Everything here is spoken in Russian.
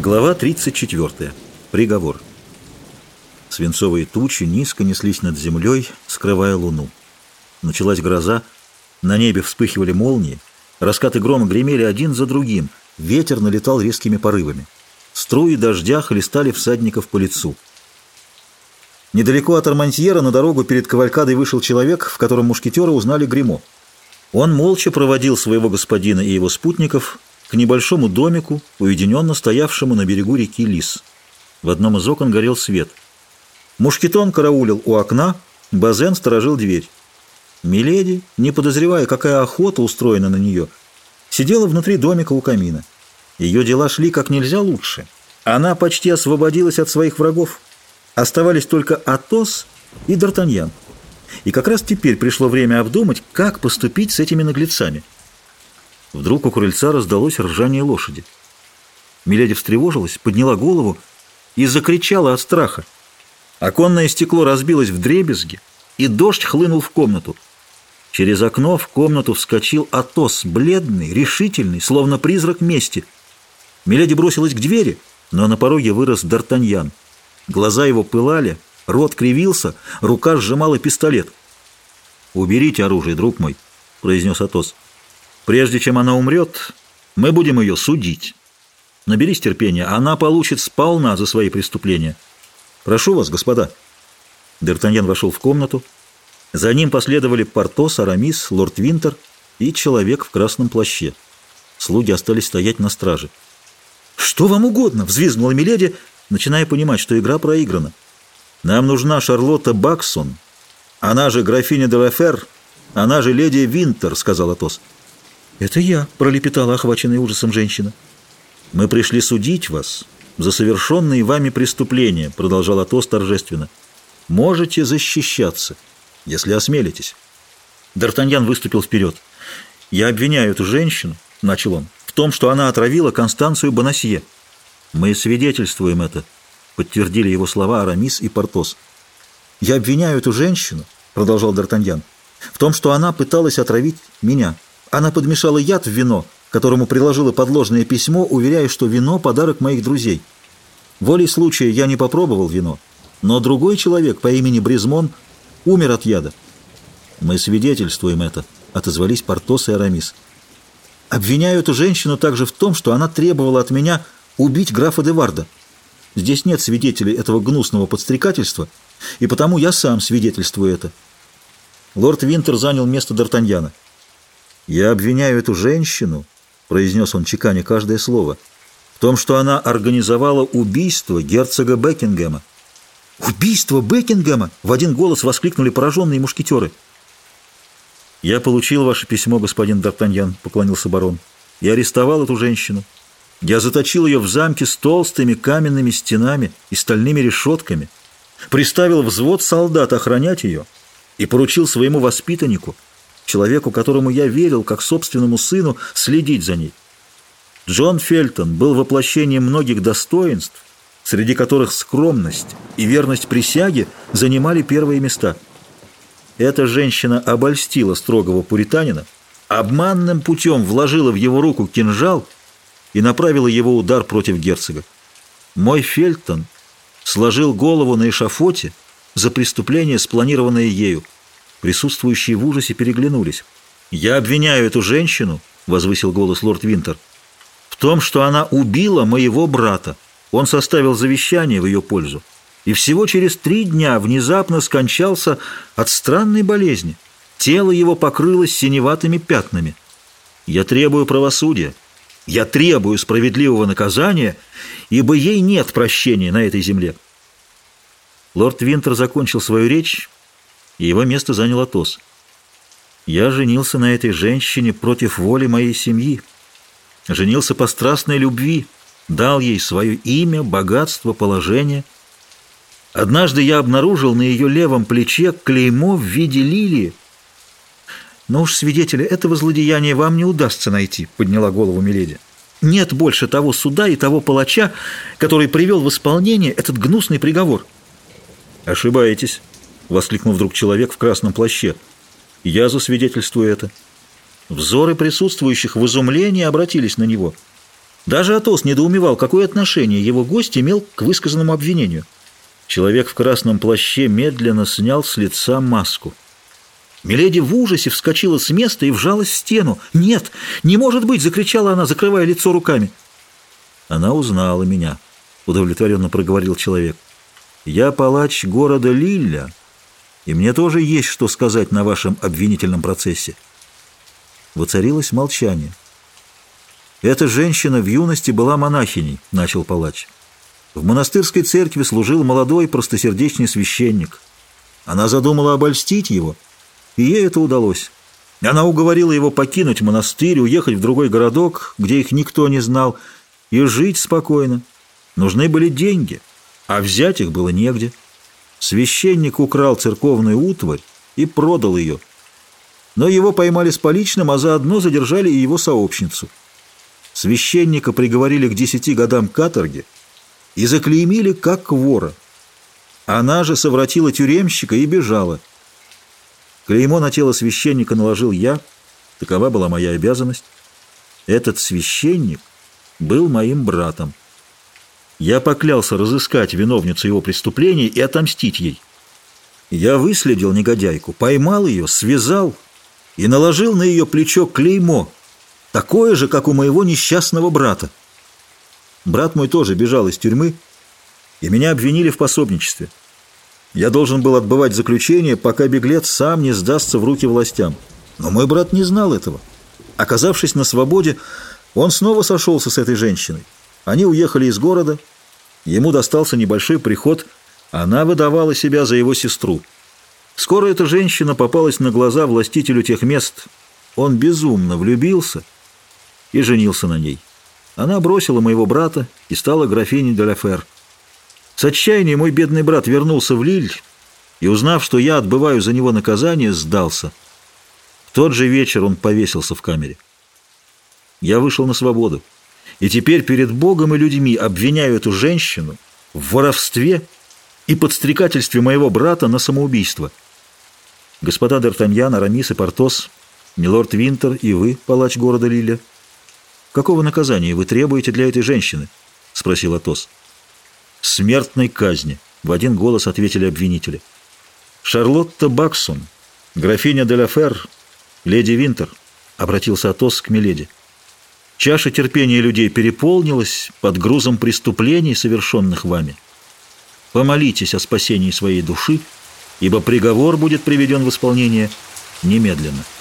Глава 34. Приговор. Свинцовые тучи низко неслись над землей, скрывая луну. Началась гроза, на небе вспыхивали молнии, раскаты грома гремели один за другим, ветер налетал резкими порывами. Струи дождя хлестали всадников по лицу. Недалеко от Армантьера на дорогу перед кавалькадой вышел человек, в котором мушкетеры узнали Гримо. Он молча проводил своего господина и его спутников к небольшому домику, уединенно стоявшему на берегу реки Лис. В одном из окон горел свет. Мушкетон караулил у окна, Базен сторожил дверь. Миледи, не подозревая, какая охота устроена на нее, сидела внутри домика у камина. Ее дела шли как нельзя лучше. Она почти освободилась от своих врагов. Оставались только Атос и Д'Артаньян. И как раз теперь пришло время обдумать, как поступить с этими наглецами. Вдруг у крыльца раздалось ржание лошади. Миледи встревожилась, подняла голову и закричала от страха. Оконное стекло разбилось вдребезги, и дождь хлынул в комнату. Через окно в комнату вскочил Атос, бледный, решительный, словно призрак мести. Миледи бросилась к двери, но на пороге вырос Д'Артаньян. Глаза его пылали, рот кривился, рука сжимала пистолет. «Уберите оружие, друг мой», — произнес Атос. «Прежде чем она умрет, мы будем ее судить. Наберись терпения, она получит сполна за свои преступления. Прошу вас, господа». Д'Артаньян вошел в комнату. За ним последовали Портос, Арамис, лорд Винтер и человек в красном плаще. Слуги остались стоять на страже. «Что вам угодно?» — взвизгнула миледи, начиная понимать, что игра проиграна. «Нам нужна Шарлотта Баксон, она же графиня де ла Фер, она же леди Винтер», — сказал Атос. «Это я», — пролепетала охваченная ужасом женщина. «Мы пришли судить вас за совершенные вами преступления», — продолжал Атос торжественно. «Можете защищаться, если осмелитесь». Д'Артаньян выступил вперед. «Я обвиняю эту женщину», — начал он, — «в том, что она отравила Констанцию Бонасье». «Мы свидетельствуем это», — подтвердили его слова Арамис и Портос. «Я обвиняю эту женщину», — продолжал Д'Артаньян, — «в том, что она пыталась отравить меня. Она подмешала яд в вино, которому приложила подложное письмо, уверяя, что вино — подарок моих друзей. Волей случая я не попробовал вино, но другой человек по имени Бризмон умер от яда». «Мы свидетельствуем это», — отозвались Портос и Арамис. «Обвиняю эту женщину также в том, что она требовала от меня убить графа де Варда. Здесь нет свидетелей этого гнусного подстрекательства, и потому я сам свидетельствую это». Лорд Винтер занял место Д'Артаньяна. «Я обвиняю эту женщину», — произнес он, чеканя каждое слово, — «в том, что она организовала убийство герцога Бекингема». «Убийство Бекингема?» — в один голос воскликнули пораженные мушкетеры. «Я получил ваше письмо, господин Д'Артаньян», — поклонился барон. «Я арестовал эту женщину. Я заточил ее в замке с толстыми каменными стенами и стальными решетками, приставил взвод солдат охранять ее и поручил своему воспитаннику, человеку, которому я верил, как собственному сыну, следить за ней. Джон Фельтон был воплощением многих достоинств, среди которых скромность и верность присяге занимали первые места. Эта женщина обольстила строгого пуританина, обманным путем вложила в его руку кинжал и направила его удар против герцога. Мой Фельтон сложил голову на эшафоте за преступление, спланированное ею. Присутствующие в ужасе переглянулись. «Я обвиняю эту женщину», — возвысил голос лорд Винтер, — «в том, что она убила моего брата. Он составил завещание в ее пользу, и всего через 3 дня внезапно скончался от странной болезни. Тело его покрылось синеватыми пятнами. Я требую правосудия. Я требую справедливого наказания, ибо ей нет прощения на этой земле». Лорд Винтер закончил свою речь, и его место занял Атос. «Я женился на этой женщине против воли моей семьи. Женился по страстной любви, дал ей свое имя, богатство, положение. Однажды я обнаружил на ее левом плече клеймо в виде лилии. «Но уж свидетеля этого злодеяния вам не удастся найти», — подняла голову миледи. «Нет больше того суда и того палача, который привел в исполнение этот гнусный приговор». «Ошибаетесь», — воскликнул вдруг человек в красном плаще. «Я засвидетельствую это». Взоры присутствующих в изумлении обратились на него. Даже Атос недоумевал, какое отношение его гость имел к высказанному обвинению. Человек в красном плаще медленно снял с лица маску. Миледи в ужасе вскочила с места и вжалась в стену. «Нет, не может быть!» — закричала она, закрывая лицо руками. «Она узнала меня», — удовлетворенно проговорил человек. «Я палач города Лилля, и мне тоже есть что сказать на вашем обвинительном процессе». Воцарилось молчание. «Эта женщина в юности была монахиней», — начал палач. «В монастырской церкви служил молодой простосердечный священник. Она задумала обольстить его, и ей это удалось. Она уговорила его покинуть монастырь, уехать в другой городок, где их никто не знал, и жить спокойно. Нужны были деньги, а взять их было негде. Священник украл церковную утварь и продал ее. Но его поймали с поличным, а заодно задержали и его сообщницу. Священника приговорили к 10 годам каторги и заклеймили как вора. Она же совратила тюремщика и бежала. Клеймо на тело священника наложил я, такова была моя обязанность. Этот священник был моим братом. Я поклялся разыскать виновницу его преступления и отомстить ей. Я выследил негодяйку, поймал ее, связал и наложил на ее плечо клеймо, такое же, как у моего несчастного брата. Брат мой тоже бежал из тюрьмы, и меня обвинили в пособничестве. Я должен был отбывать заключение, пока беглец сам не сдастся в руки властям. Но мой брат не знал этого. Оказавшись на свободе, он снова сошелся с этой женщиной. Они уехали из города, ему достался небольшой приход, она выдавала себя за его сестру. Скоро эта женщина попалась на глаза властителю тех мест. Он безумно влюбился и женился на ней. Она бросила моего брата и стала графиней де ла Фер. С отчаяния мой бедный брат вернулся в Лиль и, узнав, что я отбываю за него наказание, сдался. В тот же вечер он повесился в камере. Я вышел на свободу, и теперь перед Богом и людьми обвиняю эту женщину в воровстве и подстрекательстве моего брата на самоубийство. Господа Д'Артаньян, Арамис и Портос, милорд Винтер и вы, палач города Лиля, какого наказания вы требуете для этой женщины? — спросил Атос. «Смертной казни», — в один голос ответили обвинители. «Шарлотта Баксон, графиня де ла Фер, леди Винтер», — обратился Атос к миледи. «Чаша терпения людей переполнилась под грузом преступлений, совершенных вами. Помолитесь о спасении своей души, ибо приговор будет приведен в исполнение немедленно».